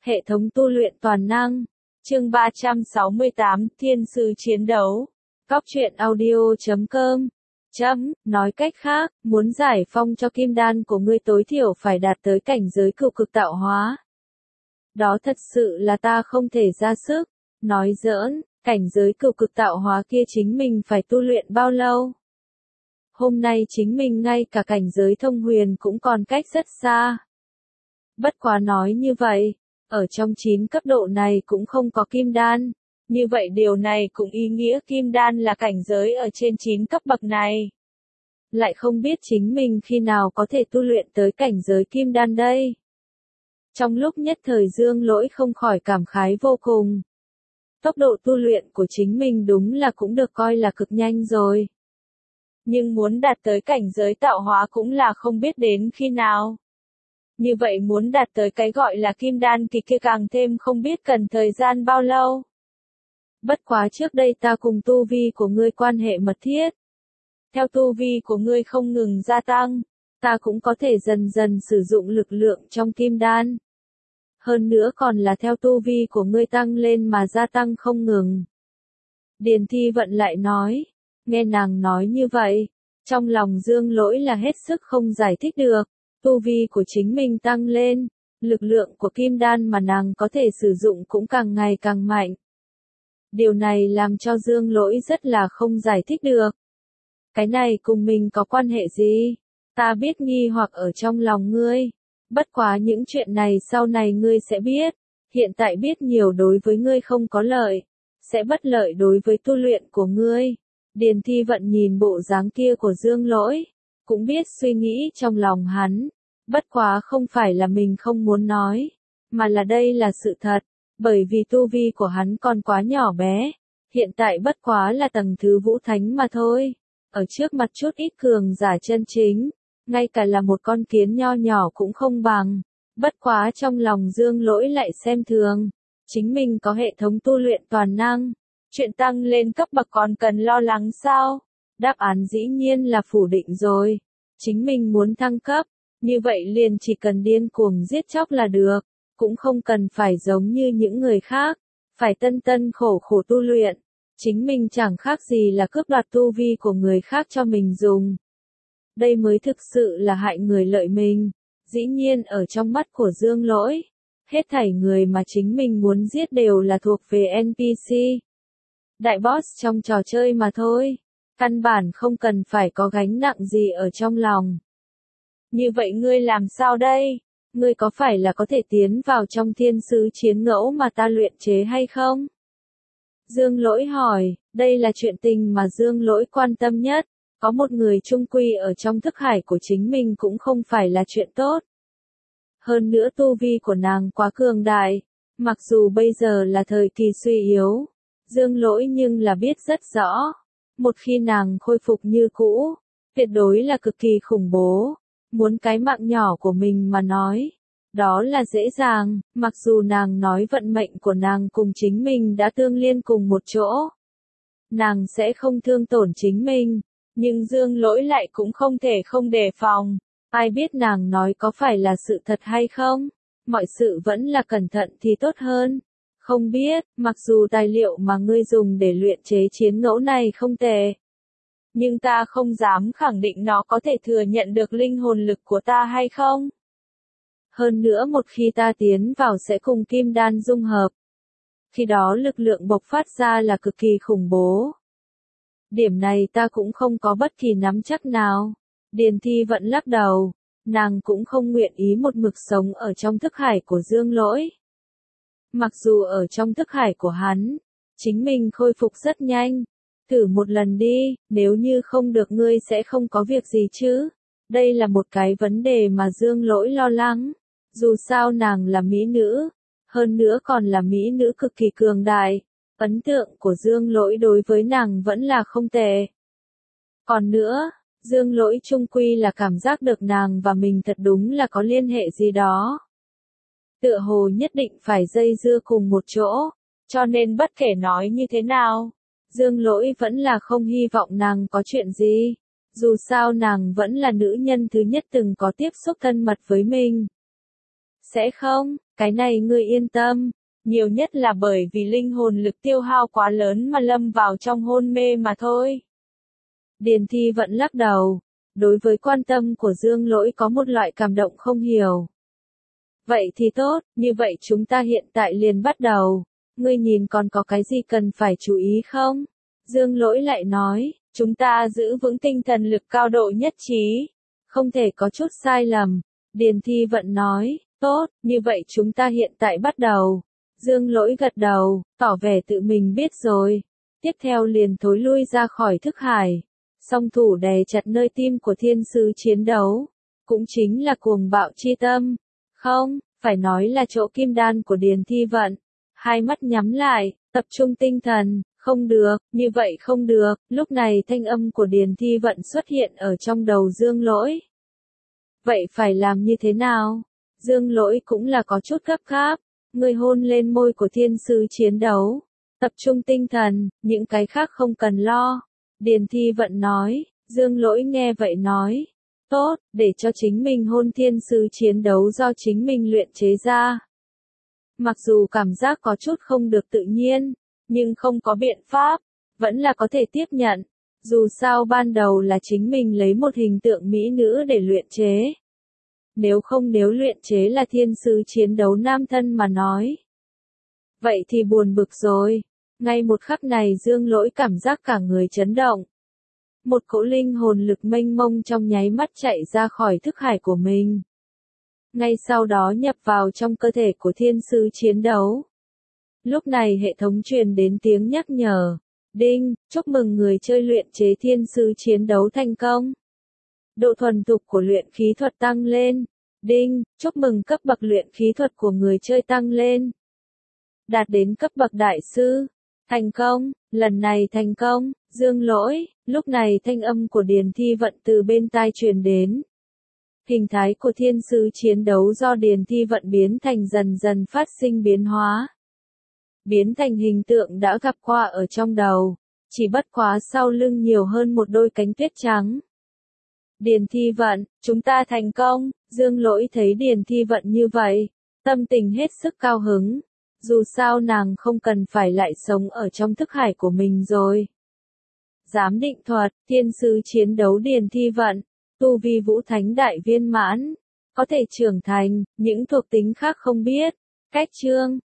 Hệ thống tu luyện toàn năng. Chương 368, Thiên sư chiến đấu. Cóc truyện audio.com. Nói cách khác, muốn giải phong cho kim đan của ngươi tối thiểu phải đạt tới cảnh giới cửu cực tạo hóa. Đó thật sự là ta không thể ra sức. Nói giỡn, cảnh giới cửu cực tạo hóa kia chính mình phải tu luyện bao lâu? Hôm nay chính mình ngay cả cảnh giới thông huyền cũng còn cách rất xa. Bất quá nói như vậy, ở trong 9 cấp độ này cũng không có kim đan. Như vậy điều này cũng ý nghĩa kim đan là cảnh giới ở trên 9 cấp bậc này. Lại không biết chính mình khi nào có thể tu luyện tới cảnh giới kim đan đây. Trong lúc nhất thời Dương Lỗi không khỏi cảm khái vô cùng. Tốc độ tu luyện của chính mình đúng là cũng được coi là cực nhanh rồi. Nhưng muốn đạt tới cảnh giới tạo hóa cũng là không biết đến khi nào. Như vậy muốn đạt tới cái gọi là kim đan kỳ kia càng thêm không biết cần thời gian bao lâu. Bất quá trước đây ta cùng tu vi của ngươi quan hệ mật thiết. Theo tu vi của ngươi không ngừng gia tăng, ta cũng có thể dần dần sử dụng lực lượng trong kim đan. Hơn nữa còn là theo tu vi của ngươi tăng lên mà gia tăng không ngừng. Điền Thi Vận lại nói, nghe nàng nói như vậy, trong lòng Dương Lỗi là hết sức không giải thích được. Tu vi của chính mình tăng lên, lực lượng của kim đan mà nàng có thể sử dụng cũng càng ngày càng mạnh. Điều này làm cho Dương Lỗi rất là không giải thích được. Cái này cùng mình có quan hệ gì? Ta biết nghi hoặc ở trong lòng ngươi. Bất quá những chuyện này sau này ngươi sẽ biết. Hiện tại biết nhiều đối với ngươi không có lợi. Sẽ bất lợi đối với tu luyện của ngươi. Điền Thi Vận nhìn bộ dáng kia của Dương Lỗi. Cũng biết suy nghĩ trong lòng hắn. Bất quá không phải là mình không muốn nói. Mà là đây là sự thật. Bởi vì tu vi của hắn còn quá nhỏ bé. Hiện tại bất quá là tầng thứ vũ thánh mà thôi. Ở trước mặt chút ít cường giả chân chính. Ngay cả là một con kiến nho nhỏ cũng không bằng. Bất quá trong lòng Dương Lỗi lại xem thường. Chính mình có hệ thống tu luyện toàn năng. Chuyện tăng lên cấp bậc còn cần lo lắng sao? Đáp án dĩ nhiên là phủ định rồi. Chính mình muốn thăng cấp. Như vậy liền chỉ cần điên cuồng giết chóc là được. Cũng không cần phải giống như những người khác. Phải tân khổ tu luyện. Chính mình chẳng khác gì là cướp đoạt tu vi của người khác cho mình dùng. Đây mới thực sự là hại người lợi mình. Dĩ nhiên ở trong mắt của Dương Lỗi, hết thảy người mà chính mình muốn giết đều là thuộc về NPC. Đại boss trong trò chơi mà thôi. Căn bản không cần phải có gánh nặng gì ở trong lòng. Như vậy ngươi làm sao đây? Ngươi có phải là có thể tiến vào trong thiên sứ chiến ngẫu mà ta luyện chế hay không? Dương Lỗi hỏi, đây là chuyện tình mà Dương Lỗi quan tâm nhất. Có một người chung quy ở trong thức hải của chính mình cũng không phải là chuyện tốt. Hơn nữa tu vi của nàng quá cường đại. Mặc dù bây giờ là thời kỳ suy yếu. Dương Lỗi nhưng là biết rất rõ. Một khi nàng khôi phục như cũ, tuyệt đối là cực kỳ khủng bố. Muốn cái mạng nhỏ của mình mà nói. Đó là dễ dàng, mặc dù nàng nói vận mệnh của nàng cùng chính mình đã tương liên cùng một chỗ. Nàng sẽ không thương tổn chính mình, nhưng Dương Lỗi lại cũng không thể không đề phòng. Ai biết nàng nói có phải là sự thật hay không? Mọi sự vẫn là cẩn thận thì tốt hơn. Không biết, mặc dù tài liệu mà ngươi dùng để luyện chế chiến ngẫu này không tệ. Nhưng ta không dám khẳng định nó có thể thừa nhận được linh hồn lực của ta hay không? Hơn nữa một khi ta tiến vào sẽ cùng kim đan dung hợp. Khi đó lực lượng bộc phát ra là cực kỳ khủng bố. Điểm này ta cũng không có bất kỳ nắm chắc nào. Điền Thi Vận lắc đầu. Nàng cũng không nguyện ý một mực sống ở trong thức hải của Dương Lỗi. Mặc dù ở trong thức hải của hắn, chính mình khôi phục rất nhanh. Thử một lần đi, nếu như không được ngươi sẽ không có việc gì chứ. Đây là một cái vấn đề mà Dương Lỗi lo lắng. Dù sao nàng là mỹ nữ, hơn nữa còn là mỹ nữ cực kỳ cường đại. Ấn tượng của Dương Lỗi đối với nàng vẫn là không tệ. Còn nữa, Dương Lỗi chung quy là cảm giác được nàng và mình thật đúng là có liên hệ gì đó. Tựa hồ nhất định phải dây dưa cùng một chỗ, cho nên bất kể nói như thế nào, Dương Lỗi vẫn là không hy vọng nàng có chuyện gì. Dù sao nàng vẫn là nữ nhân thứ nhất từng có tiếp xúc thân mật với mình. Sẽ không, Cái này ngươi yên tâm, nhiều nhất là bởi vì linh hồn lực tiêu hao quá lớn mà lâm vào trong hôn mê mà thôi. Điền Thi Vận lắc đầu, đối với quan tâm của Dương Lỗi có một loại cảm động không hiểu. Vậy thì tốt, như vậy chúng ta hiện tại liền bắt đầu, ngươi nhìn còn có cái gì cần phải chú ý không? Dương Lỗi lại nói, chúng ta giữ vững tinh thần lực cao độ nhất trí, không thể có chút sai lầm. Điền Thi Vận nói, tốt, như vậy chúng ta hiện tại bắt đầu. Dương Lỗi gật đầu, tỏ vẻ tự mình biết rồi. Tiếp theo liền thối lui ra khỏi thức hải. Song thủ đè chặt nơi tim của thiên sứ chiến đấu. Cũng chính là cuồng bạo chi tâm. Không, phải nói là chỗ kim đan của Điền Thi Vận. Hai mắt nhắm lại, tập trung tinh thần. Không được, như vậy không được. Lúc này thanh âm của Điền Thi Vận xuất hiện ở trong đầu Dương Lỗi. Vậy phải làm như thế nào? Dương Lỗi cũng là có chút gấp gáp. Người hôn lên môi của thiên sứ chiến đấu. Tập trung tinh thần, những cái khác không cần lo. Điền Thi Vận nói, Dương Lỗi nghe vậy nói. Tốt, để cho chính mình hôn thiên sứ chiến đấu do chính mình luyện chế ra. Mặc dù cảm giác có chút không được tự nhiên, nhưng không có biện pháp, vẫn là có thể tiếp nhận. Dù sao ban đầu là chính mình lấy một hình tượng mỹ nữ để luyện chế. Nếu luyện chế là thiên sứ chiến đấu nam thân mà nói. Vậy thì buồn bực rồi. Ngay một khắc này Dương Lỗi cảm giác cả người chấn động. Một cỗ linh hồn lực mênh mông trong nháy mắt chạy ra khỏi thức hải của mình. Ngay sau đó nhập vào trong cơ thể của thiên sứ chiến đấu. Lúc này hệ thống truyền đến tiếng nhắc nhở. Đinh, chúc mừng người chơi luyện chế thiên sứ chiến đấu thành công. Độ thuần thục của luyện khí thuật tăng lên. Đinh, chúc mừng cấp bậc luyện khí thuật của người chơi tăng lên. Đạt đến cấp bậc đại sư. Thành công, lần này thành công. Dương Lỗi, lúc này thanh âm của Điền Thi Vận từ bên tai truyền đến. Hình thái của thiên sứ chiến đấu do Điền Thi Vận biến thành dần dần phát sinh biến hóa. Biến thành hình tượng đã gặp qua ở trong đầu, chỉ bất quá sau lưng nhiều hơn một đôi cánh tuyết trắng. Điền Thi Vận, chúng ta thành công. Dương Lỗi thấy Điền Thi Vận như vậy, tâm tình hết sức cao hứng. Dù sao nàng không cần phải lại sống ở trong thức hải của mình rồi. Giám định thuật, thiên sứ chiến đấu Điền Thi Vận, tu vi vũ thánh đại viên mãn, có thể trưởng thành, những thuộc tính khác không biết. Cách chương